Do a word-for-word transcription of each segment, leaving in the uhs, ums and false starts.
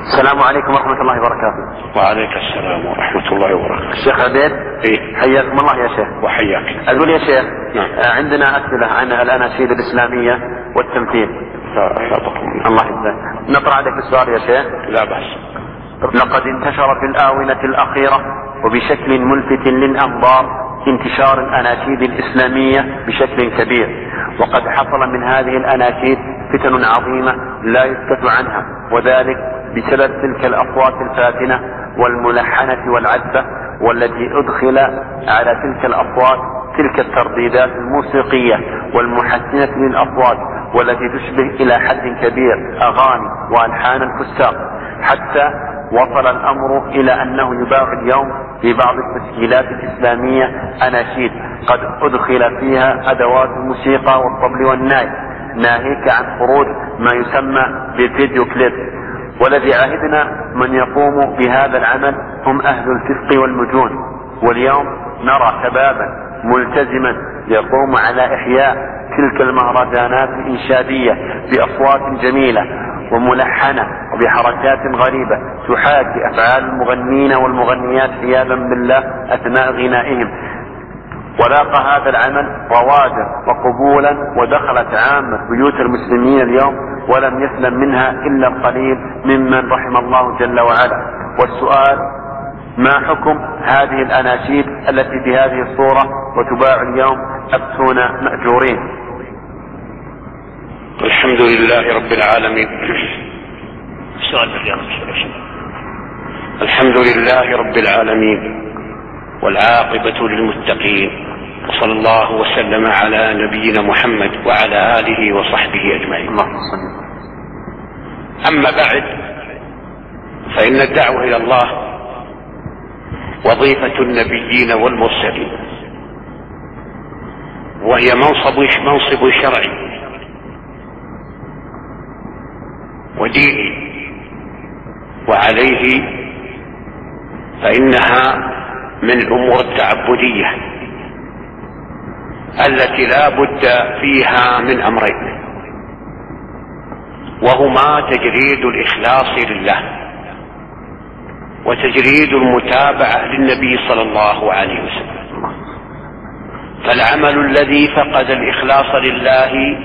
السلام عليكم ورحمة الله وبركاته. وعليك السلام ورحمة الله وبركاته. الشيخ عبيد. إيه؟ حياكم الله يا شيخ. وحياك. أقول يا شيخ. نعم. عندنا أسئلة عن الأناشيد الإسلامية والتمثيل. الله يجزاك. نقرأ عليك السؤال يا شيخ. لا بأس. لقد انتشر في الآونة الأخيرة وبشكل ملفت للأنظار انتشار الأناشيد الإسلامية بشكل كبير، وقد حصل من هذه الأناشيد فتن عظيمة لا يسكت عنها، وذلك بسبب تلك الأصوات الفاتنة والملحنة والعذبة، والتي أدخل على تلك الأصوات تلك الترديدات الموسيقية والمحسنة للأصوات، والتي تشبه إلى حد كبير أغاني وألحان الفساق، حتى وصل الأمر إلى أنه يباع اليوم في بعض التسجيلات الإسلامية أناشيد قد أدخل فيها أدوات الموسيقى والطبل والناي، ناهيك عن خروج ما يسمى بالفيديو كليب. والذي عهدنا من يقوم بهذا العمل هم أهل الفسق والمجون، واليوم نرى شبابا ملتزما يقوم على إحياء تلك المهرجانات الإنشادية بأصوات جميلة وملحنة وبحركات غريبة تحاكي أفعال المغنين والمغنيات عياذا بالله أثناء غنائهم. ولاقى هذا العمل رواجا وقبولا، ودخلت عامة بيوت المسلمين اليوم، ولم يسلم منها إلا القليل ممن رحم الله جل وعلا. والسؤال: ما حكم هذه الأناشيد التي بهذه الصورة وتباع اليوم أبتون مأجورين؟ الحمد لله رب العالمين. الحمد لله رب العالمين، والعاقبة للمتقين، وصلى الله وسلم على نبينا محمد وعلى آله وصحبه أجمعين. أما بعد، فإن الدعوة إلى الله وظيفة النبيين والمرسلين، وهي منصب منصب شرعي وديني، وعليه فإنها من الأمور التعبدية التي لا بد فيها من أمرين، وهما تجريد الإخلاص لله وتجريد المتابعة للنبي صلى الله عليه وسلم. فالعمل الذي فقد الإخلاص لله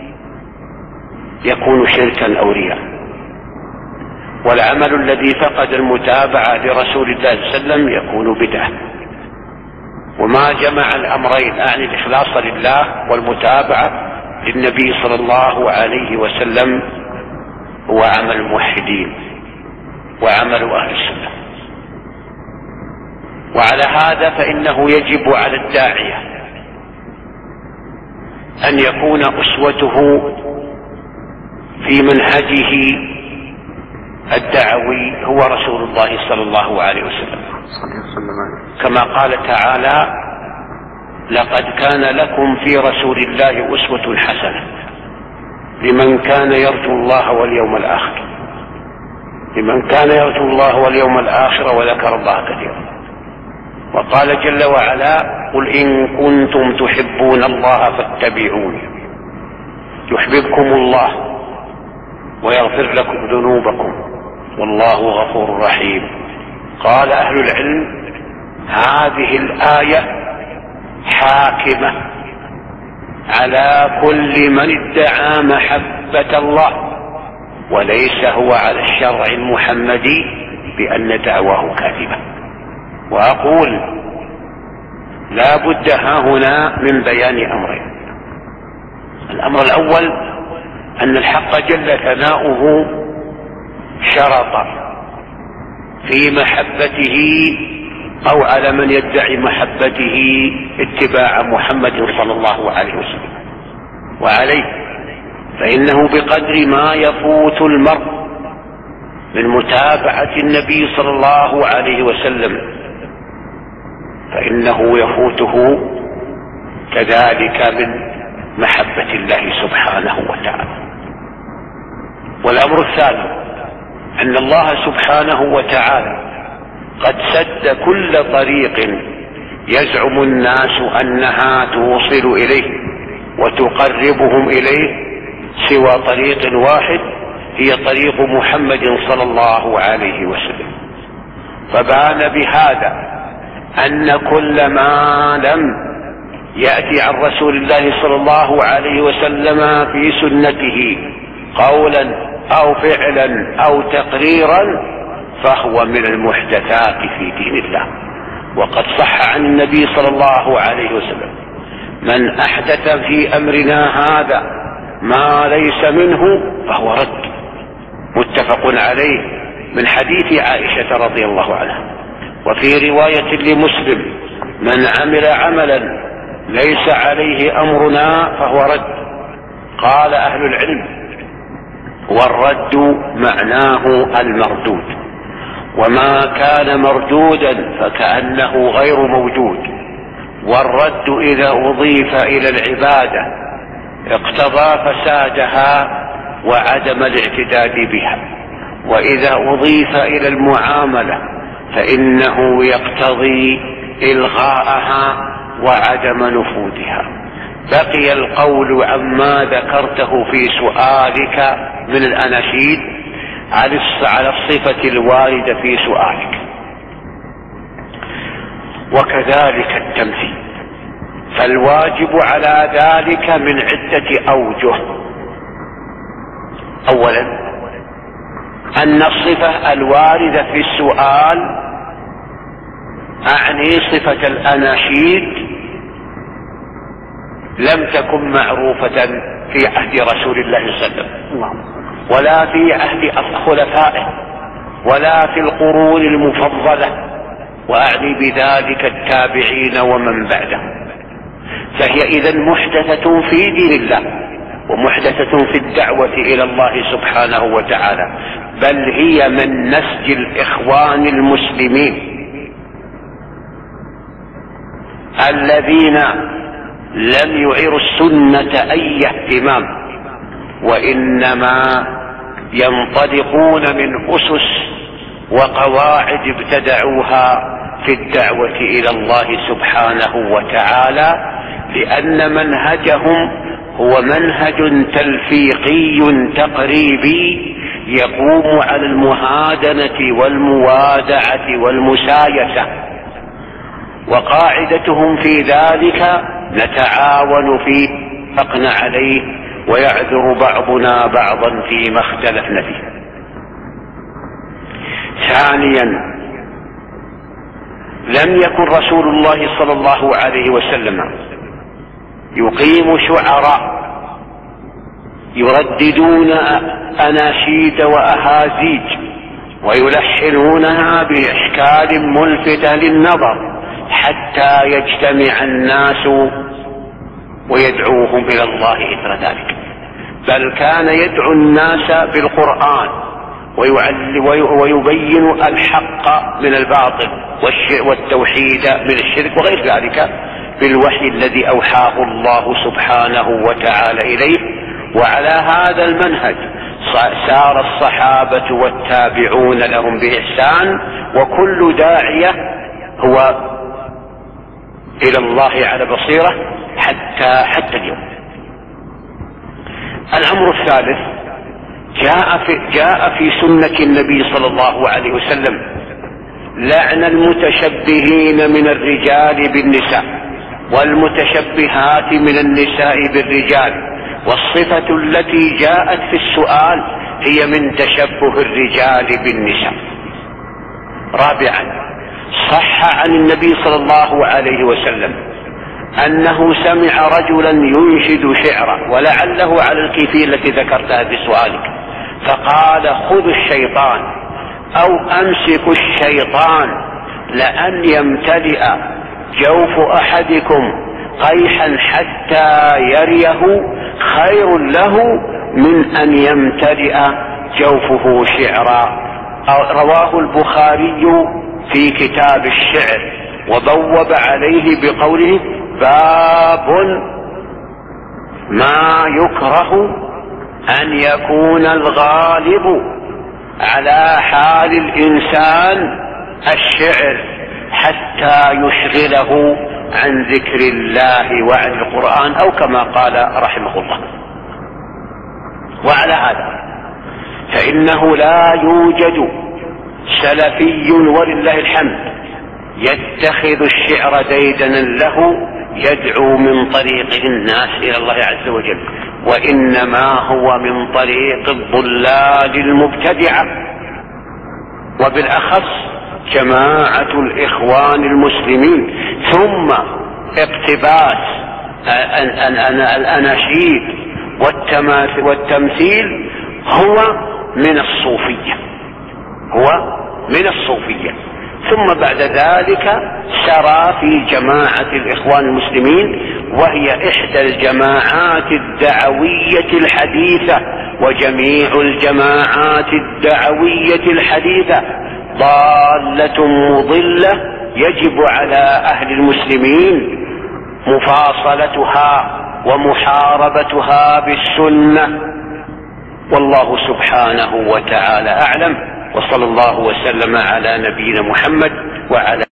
يكون شركا أو رياء، والعمل الذي فقد المتابعة لرسول الله صلى الله عليه وسلم يكون بدعة. وما جمع الأمرين، أعني الإخلاص لله والمتابعة للنبي صلى الله عليه وسلم، هو عمل الموحدين وعمل أهل السنة. وعلى هذا فإنه يجب على الداعية أن يكون أسوته في منهجه الدعوي هو رسول الله صلى الله عليه وسلم، كما قال تعالى: لقد كان لكم في رسول الله أسوة حسنة لمن كان يرجو الله واليوم الآخر لمن كان يرجو الله واليوم الآخر وذكر الله كثيرا. وقال جل وعلا: قل إن كنتم تحبون الله فاتبعوني يحببكم الله ويغفر لكم ذنوبكم والله غفور رحيم. قال أهل العلم: هذه الآية حاكمة على كل من ادعى محبة الله وليس هو على الشرع المحمدي بأن دعواه كاذبة. وأقول: لا بد هاهنا من بيان أمرين. الأمر الأول أن الحق جل ثناؤه شرط في محبته أو على من يدعي محبته اتباع محمد صلى الله عليه وسلم، وعليه فإنه بقدر ما يفوت المرء من متابعة النبي صلى الله عليه وسلم فإنه يفوته كذلك من محبة الله سبحانه وتعالى. والأمر الثاني أن الله سبحانه وتعالى قد سد كل طريق يزعم الناس أنها توصل إليه وتقربهم إليه سوى طريق واحد هي طريق محمد صلى الله عليه وسلم. فبان بهذا أن كل ما لم يأتي عن رسول الله صلى الله عليه وسلم في سنته قولا أو فعلا أو تقريرا فهو من المحدثات في دين الله. وقد صح عن النبي صلى الله عليه وسلم: من أحدث في أمرنا هذا ما ليس منه فهو رد. متفق عليه من حديث عائشة رضي الله عنها. وفي رواية لمسلم: من عمل عملا ليس عليه أمرنا فهو رد. قال أهل العلم: والرد معناه المردود، وما كان مردودا فكأنه غير موجود. والرد إذا أضيف إلى العبادة اقتضى فسادها وعدم الاعتداد بها، وإذا أضيف إلى المعاملة فإنه يقتضي إلغاءها وعدم نفوذها. بقي القول عما ذكرته في سؤالك من الأناشيد على الصفة الواردة في سؤالك، وكذلك التمثيل. فالواجب على ذلك من عدة أوجه. أولا، أن الصفة الواردة في السؤال، أعني صفة الأناشيد، لم تكن معروفة في عهد رسول الله صلى الله عليه وسلم، ولا في عهد خلفائه، ولا في القرون المفضلة، وأعني بذلك التابعين ومن بعدهم. فهي إذن محدثة في دين الله، ومحدثة في الدعوة إلى الله سبحانه وتعالى، بل هي من نسج الإخوان المسلمين الذين لم يعيروا السنة أي اهتمام، وإنما ينطلقون من أسس وقواعد ابتدعوها في الدعوة إلى الله سبحانه وتعالى، لأن منهجهم هو منهج تلفيقي تقريبي يقوم على المهادنة والموادعة والمسايسة. وقاعدتهم في ذلك: نتعاون فيه اتفقنا عليه ويعذر بعضنا بعضا فيما اختلفنا فيه. ثانيا، لم يكن رسول الله صلى الله عليه وسلم يقيم شعراء يرددون أناشيد وأهازيج ويلحنونها بأشكال ملفتة للنظر حتى يجتمع الناس ويدعوهم إلى الله إثر ذلك، بل كان يدعو الناس بالقرآن ويبين الحق من الباطل والتوحيد من الشرك وغير ذلك بالوحي الذي أوحاه الله سبحانه وتعالى إليه. وعلى هذا المنهج سار الصحابة والتابعون لهم بإحسان، وكل داعية هو إلى الله على بصيرة حتى حتى اليوم. الأمر الثالث، جاء في, جاء في سنة النبي صلى الله عليه وسلم لعن المتشبهين من الرجال بالنساء والمتشبهات من النساء بالرجال، والصفة التي جاءت في السؤال هي من تشبه الرجال بالنساء. رابعا، صح عن النبي صلى الله عليه وسلم أنه سمع رجلا ينشد شعرا، ولعله على الكيفية التي ذكرتها في سؤالك، فقال: خذ الشيطان أو أمسك الشيطان لأن يمتلئ جوف أحدكم قيحا حتى يريه خير له من أن يمتلئ جوفه شعرا. رواه البخاري في كتاب الشعر، وبوب عليه بقوله: باب ما يكره أن يكون الغالب على حال الإنسان الشعر حتى يشغله عن ذكر الله وعن القرآن، أو كما قال رحمه الله. وعلى هذا فإنه لا يوجد سلفي ولله الحمد يتخذ الشعر ديدنا له يدعو من طريقه الناس إلى الله عز وجل، وإنما هو من طريق الضلال المبتدعة، وبالأخص جماعة الإخوان المسلمين. ثم اقتباس الأناشيد والتمثيل هو من الصوفية، هو من الصوفية. ثم بعد ذلك سرى في جماعة الإخوان المسلمين، وهي إحدى الجماعات الدعوية الحديثة، وجميع الجماعات الدعوية الحديثة ضالة مضلة، يجب على أهل المسلمين مفاصلتها ومحاربتها بالسنة. والله سبحانه وتعالى أعلم، وصلى الله وسلم على نبينا محمد وعلى